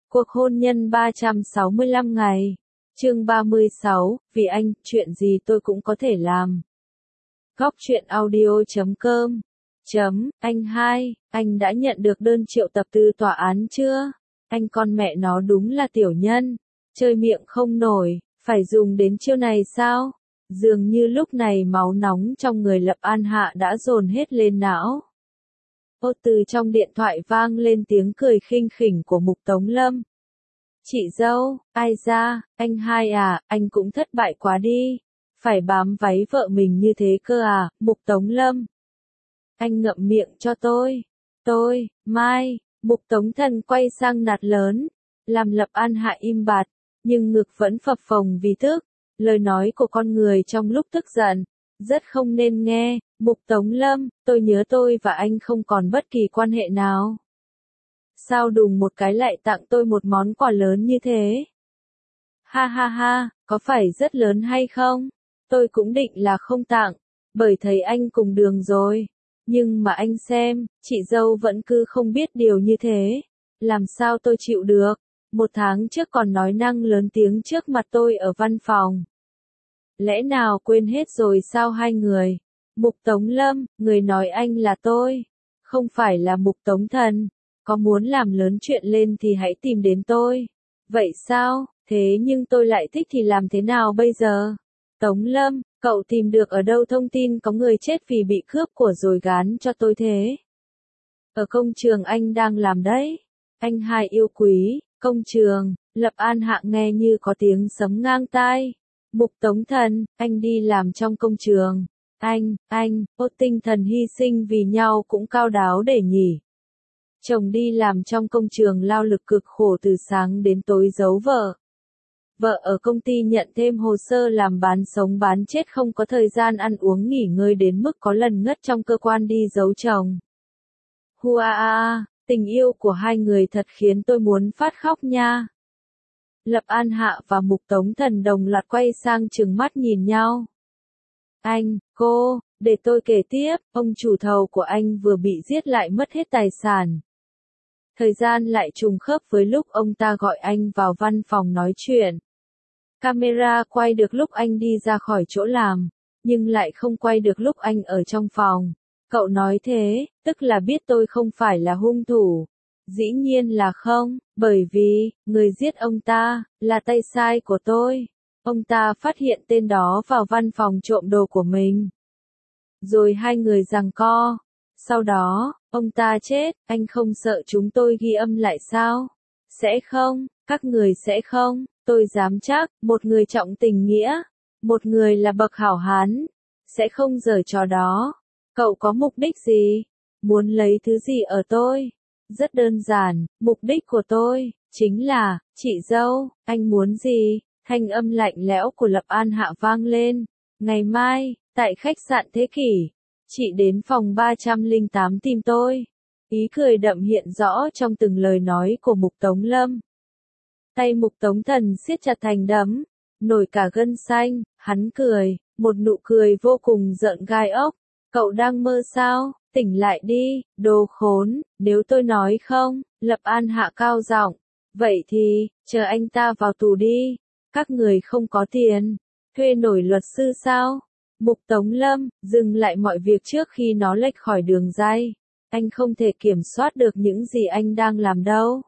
Cuộc hôn nhân 365 ngày. Chương 36, vì anh, chuyện gì tôi cũng có thể làm. Góc truyện audio.com. Anh hai, anh đã nhận được đơn triệu tập từ tòa án chưa? Anh con mẹ nó đúng là tiểu nhân. Chơi miệng không nổi, phải dùng đến chiêu này sao? Dường như lúc này máu nóng trong người Lập An Hạ đã dồn hết lên não. Ô, từ trong điện thoại vang lên tiếng cười khinh khỉnh của Mục Tống Lâm. Chị dâu, ai ra, anh hai à, anh cũng thất bại quá đi. Phải bám váy vợ mình như thế cơ à, Mục Tống Lâm. Anh ngậm miệng cho tôi. Mai, Mục Tống Thần quay sang nạt lớn, làm Lập An Hạ im bặt, nhưng ngực vẫn phập phồng vì tức. Lời nói của con người trong lúc tức giận, rất không nên nghe. Mục Tống Lâm, tôi nhớ tôi và anh không còn bất kỳ quan hệ nào. Sao đùng một cái lại tặng tôi một món quà lớn như thế? Ha ha ha, có phải rất lớn hay không? Tôi cũng định là không tặng, bởi thấy anh cùng đường rồi. Nhưng mà anh xem, chị dâu vẫn cứ không biết điều như thế. Làm sao tôi chịu được? 1 tháng trước còn nói năng lớn tiếng trước mặt tôi ở văn phòng. Lẽ nào quên hết rồi sao hai người? Mục Tống Lâm, người nói anh là tôi, không phải là Mục Tống Thần. Có muốn làm lớn chuyện lên thì hãy tìm đến tôi. Vậy sao? Thế nhưng tôi lại thích thì làm thế nào bây giờ? Tống Lâm, cậu tìm được ở đâu thông tin có người chết vì bị cướp của rồi gán cho tôi thế? Ở công trường anh đang làm đấy. Anh hai yêu quý, công trường. Lập An Hạ nghe như có tiếng sấm ngang tai. Mục Tống Thần, anh đi làm trong công trường. Tinh thần hy sinh vì nhau cũng cao đáo để nhỉ. Chồng đi làm trong công trường lao lực cực khổ từ sáng đến tối giấu vợ. Vợ ở công ty nhận thêm hồ sơ làm bán sống bán chết không có thời gian ăn uống nghỉ ngơi đến mức có lần ngất trong cơ quan đi giấu chồng. Tình yêu của hai người thật khiến tôi muốn phát khóc nha. Lập An Hạ và Mục Tống Thần đồng loạt quay sang trừng mắt nhìn nhau. Để tôi kể tiếp, ông chủ thầu của anh vừa bị giết lại mất hết tài sản. Thời gian lại trùng khớp với lúc ông ta gọi anh vào văn phòng nói chuyện. Camera quay được lúc anh đi ra khỏi chỗ làm, nhưng lại không quay được lúc anh ở trong phòng. Cậu nói thế, tức là biết tôi không phải là hung thủ. Dĩ nhiên là không, bởi vì, người giết ông ta, là tay sai của tôi. Ông ta phát hiện tên đó vào văn phòng trộm đồ của mình. Rồi hai người giằng co. Sau đó, ông ta chết, anh không sợ chúng tôi ghi âm lại sao? Sẽ không, các người sẽ không, tôi dám chắc, một người trọng tình nghĩa, một người là bậc hảo hán, sẽ không giở trò đó. Cậu có mục đích gì? Muốn lấy thứ gì ở tôi? Rất đơn giản, mục đích của tôi, chính là, chị dâu, anh muốn gì? Thanh âm lạnh lẽo của Lập An Hạ vang lên. Ngày mai, tại khách sạn Thế Kỷ, chị đến phòng 308 tìm tôi. Ý cười đậm hiện rõ trong từng lời nói của Mục Tống Lâm. Tay Mục Tống Thần siết chặt thành đấm, nổi cả gân xanh, hắn cười, một nụ cười vô cùng rợn gai ốc. Cậu đang mơ sao? Tỉnh lại đi, đồ khốn, nếu tôi nói không, Lập An Hạ cao giọng. Vậy thì, chờ anh ta vào tù đi. Các người không có tiền, thuê nổi luật sư sao? Mục Tống Lâm, dừng lại mọi việc trước khi nó lệch khỏi đường ray. Anh không thể kiểm soát được những gì anh đang làm đâu.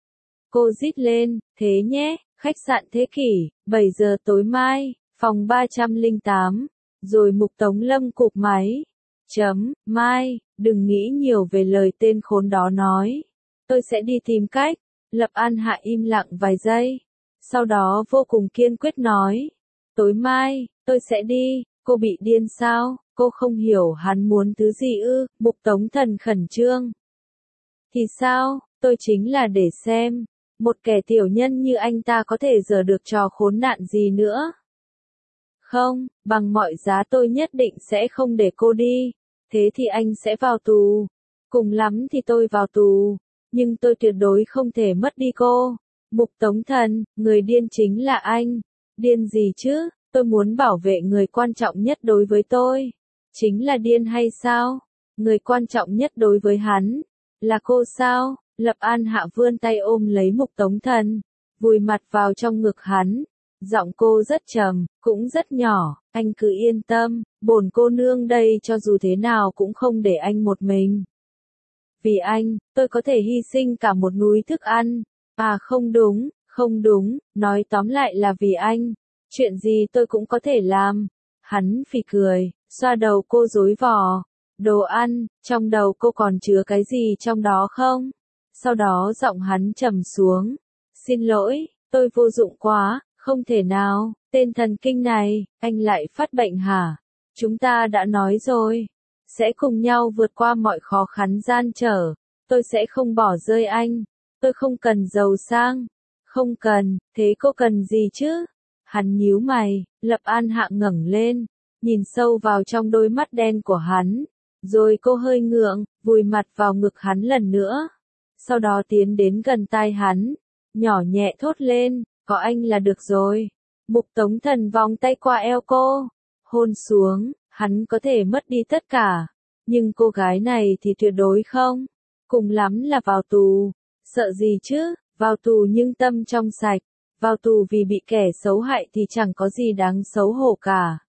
Cô rít lên, thế nhé, khách sạn Thế Kỷ, 7 giờ tối mai, phòng 308. Rồi Mục Tống Lâm cụp máy. Mai, đừng nghĩ nhiều về lời tên khốn đó nói. Tôi sẽ đi tìm cách. Lập An Hạ im lặng vài giây. Sau đó vô cùng kiên quyết nói. Tối mai, tôi sẽ đi. Cô bị điên sao? Cô không hiểu hắn muốn thứ gì ư? Mục Tống Thần khẩn trương. Thì sao? Tôi chính là để xem. Một kẻ tiểu nhân như anh ta có thể giở được trò khốn nạn gì nữa? Không, bằng mọi giá tôi nhất định sẽ không để cô đi. Thế thì anh sẽ vào tù. Cùng lắm thì tôi vào tù. Nhưng tôi tuyệt đối không thể mất đi cô. Mục Tống Thần, người điên chính là anh. Điên gì chứ? Tôi muốn bảo vệ người quan trọng nhất đối với tôi. Chính là điên hay sao? Người quan trọng nhất đối với hắn là cô sao? Lập An Hạ vươn tay ôm lấy Mục Tống Thần, vùi mặt vào trong ngực hắn. Giọng cô rất trầm, cũng rất nhỏ, anh cứ yên tâm, bổn cô nương đây cho dù thế nào cũng không để anh một mình. Vì anh, tôi có thể hy sinh cả một núi thức ăn. À không đúng, nói tóm lại là vì anh. Chuyện gì tôi cũng có thể làm. Hắn phì cười, xoa đầu cô rối vò. Đồ ăn, trong đầu cô còn chứa cái gì trong đó không? Sau đó giọng hắn trầm xuống. Xin lỗi, tôi vô dụng quá, không thể nào, tên thần kinh này, anh lại phát bệnh hả? Chúng ta đã nói rồi, sẽ cùng nhau vượt qua mọi khó khăn gian trở. Tôi sẽ không bỏ rơi anh. Tôi không cần giàu sang. Không cần, thế cô cần gì chứ? Hắn nhíu mày, Lập An Hạ ngẩng lên, nhìn sâu vào trong đôi mắt đen của hắn. Rồi cô hơi ngượng, vùi mặt vào ngực hắn lần nữa. Sau đó tiến đến gần tai hắn, nhỏ nhẹ thốt lên, có anh là được rồi. Mục Tống Thần vòng tay qua eo cô, hôn xuống, hắn có thể mất đi tất cả. Nhưng cô gái này thì tuyệt đối không. Cùng lắm là vào tù. Sợ gì chứ, vào tù nhưng tâm trong sạch. Vào tù vì bị kẻ xấu hại thì chẳng có gì đáng xấu hổ cả.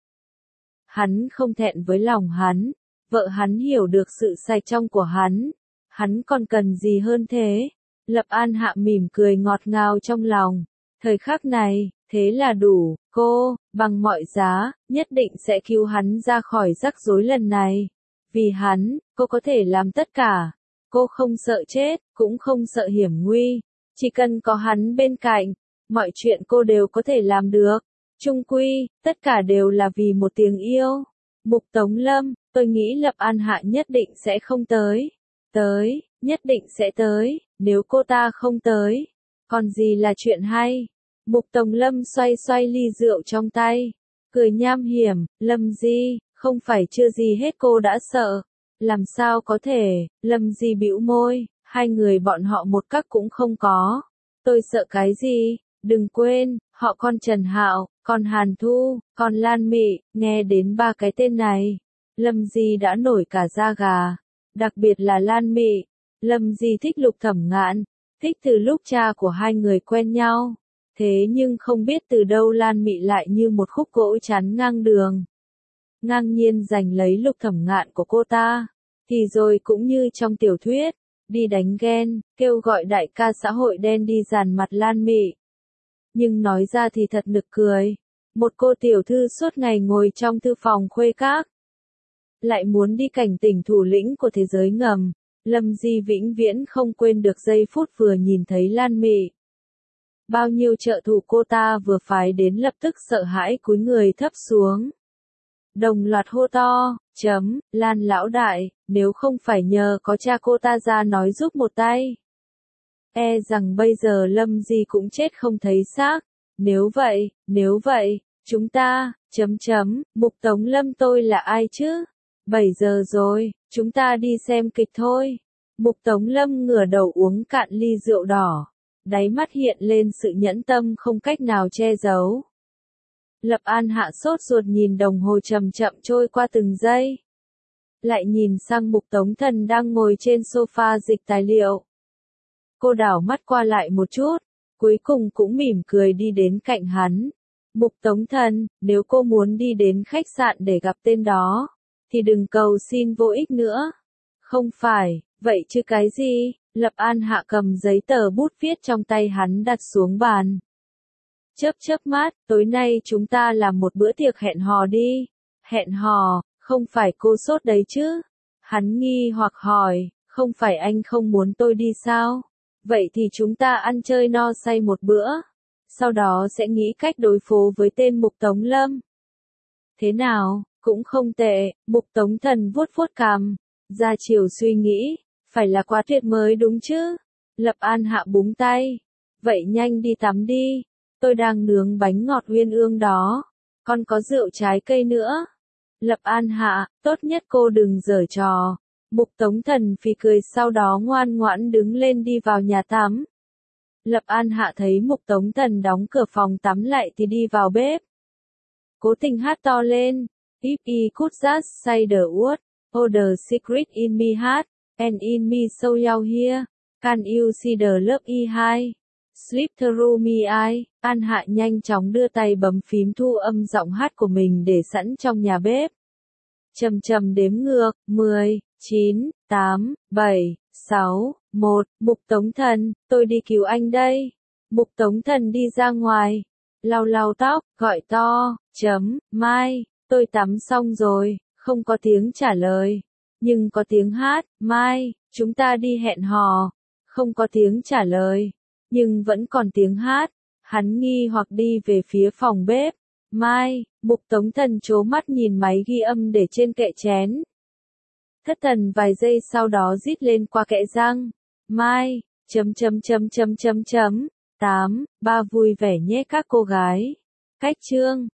Hắn không thẹn với lòng hắn. Vợ hắn hiểu được sự sạch trong của hắn. Hắn còn cần gì hơn thế? Lập An Hạ mỉm cười ngọt ngào trong lòng. Thời khắc này, thế là đủ, cô, bằng mọi giá, nhất định sẽ cứu hắn ra khỏi rắc rối lần này. Vì hắn, cô có thể làm tất cả. Cô không sợ chết, cũng không sợ hiểm nguy. Chỉ cần có hắn bên cạnh, mọi chuyện cô đều có thể làm được. Chung quy, tất cả đều là vì một tiếng yêu. Mục Tống Lâm, tôi nghĩ Lập An Hạ nhất định sẽ không tới. Tới, nhất định sẽ tới, nếu cô ta không tới. Còn gì là chuyện hay? Mục Tống Lâm xoay xoay ly rượu trong tay. Cười nham hiểm, Lâm Di, không phải chưa gì hết cô đã sợ. Làm sao có thể, Lâm Di bĩu môi, hai người bọn họ một các cũng không có. Tôi sợ cái gì? Đừng quên, họ con Trần Hạo, con Hàn Thu, con Lan Mị, nghe đến ba cái tên này. Lâm Di đã nổi cả da gà. Đặc biệt là Lan Mị. Lâm Di thích Lục Thẩm Ngạn, thích từ lúc cha của hai người quen nhau. Thế nhưng không biết từ đâu Lan Mị lại như một khúc gỗ chắn ngang đường. Ngang nhiên giành lấy Lục Thẩm Ngạn của cô ta. Thì rồi cũng như trong tiểu thuyết, đi đánh ghen, kêu gọi đại ca xã hội đen đi dàn mặt Lan Mị. Nhưng nói ra thì thật nực cười. Một cô tiểu thư suốt ngày ngồi trong thư phòng khuê các. Lại muốn đi cảnh tỉnh thủ lĩnh của thế giới ngầm. Lâm Di vĩnh viễn không quên được giây phút vừa nhìn thấy Lan Mị. Bao nhiêu trợ thủ cô ta vừa phái đến lập tức sợ hãi cúi người thấp xuống. Đồng loạt hô to, Lan lão đại, nếu không phải nhờ có cha cô ta ra nói giúp một tay. E rằng bây giờ Lâm Di cũng chết không thấy xác. Nếu vậy, chúng ta, Mục Tống Lâm tôi là ai chứ? 7 giờ rồi, chúng ta đi xem kịch thôi. Mục Tống Lâm ngửa đầu uống cạn ly rượu đỏ. Đáy mắt hiện lên sự nhẫn tâm không cách nào che giấu. Lập An Hạ sốt ruột nhìn đồng hồ chậm chậm trôi qua từng giây. Lại nhìn sang Mục Tống Thần đang ngồi trên sofa dịch tài liệu. Cô đảo mắt qua lại một chút, cuối cùng cũng mỉm cười đi đến cạnh hắn. Mục Tống Thần, nếu cô muốn đi đến khách sạn để gặp tên đó, thì đừng cầu xin vô ích nữa. Không phải, vậy chứ cái gì? Lập An Hạ cầm giấy tờ bút viết trong tay hắn đặt xuống bàn. Chớp mắt, tối nay chúng ta làm một bữa tiệc hẹn hò đi. Hẹn hò, không phải cô sốt đấy chứ? Hắn nghi hoặc hỏi, không phải anh không muốn tôi đi sao? Vậy thì chúng ta ăn chơi no say một bữa. Sau đó sẽ nghĩ cách đối phó với tên Mục Tống Lâm. Thế nào, cũng không tệ, Mục Tống Thần vuốt vuốt cằm. Ra chiều suy nghĩ, phải là quá tuyệt mới đúng chứ? Lập An Hạ búng tay. Vậy nhanh đi tắm đi. Tôi đang nướng bánh ngọt uyên ương đó. Còn có rượu trái cây nữa. Lập An Hạ, tốt nhất cô đừng giở trò. Mục Tống Thần phì cười sau đó ngoan ngoãn đứng lên đi vào nhà tắm. Lập An Hạ thấy Mục Tống Thần đóng cửa phòng tắm lại thì đi vào bếp. Cố tình hát to lên. If I could just say the word, oh the secret in me heart, and in me so out here. Can you see the love E2? Sleep through me I. An Hạ nhanh chóng đưa tay bấm phím thu âm giọng hát của mình để sẵn trong nhà bếp. Chầm đếm ngược, 10, 9, 8, 7, 6, 1, Mục Tống Thần, tôi đi cứu anh đây. Mục Tống Thần đi ra ngoài, lau tóc, gọi to, Mai, tôi tắm xong rồi, không có tiếng trả lời. Nhưng có tiếng hát, Mai, chúng ta đi hẹn hò. Không có tiếng trả lời, nhưng vẫn còn tiếng hát. Hắn nghi hoặc đi về phía phòng bếp. Mai, Mục Tống Thần trố mắt nhìn máy ghi âm để trên kệ chén. Thất thần vài giây sau đó rít lên qua kẽ răng. Mai, 8, ba vui vẻ nhé các cô gái. Cách chương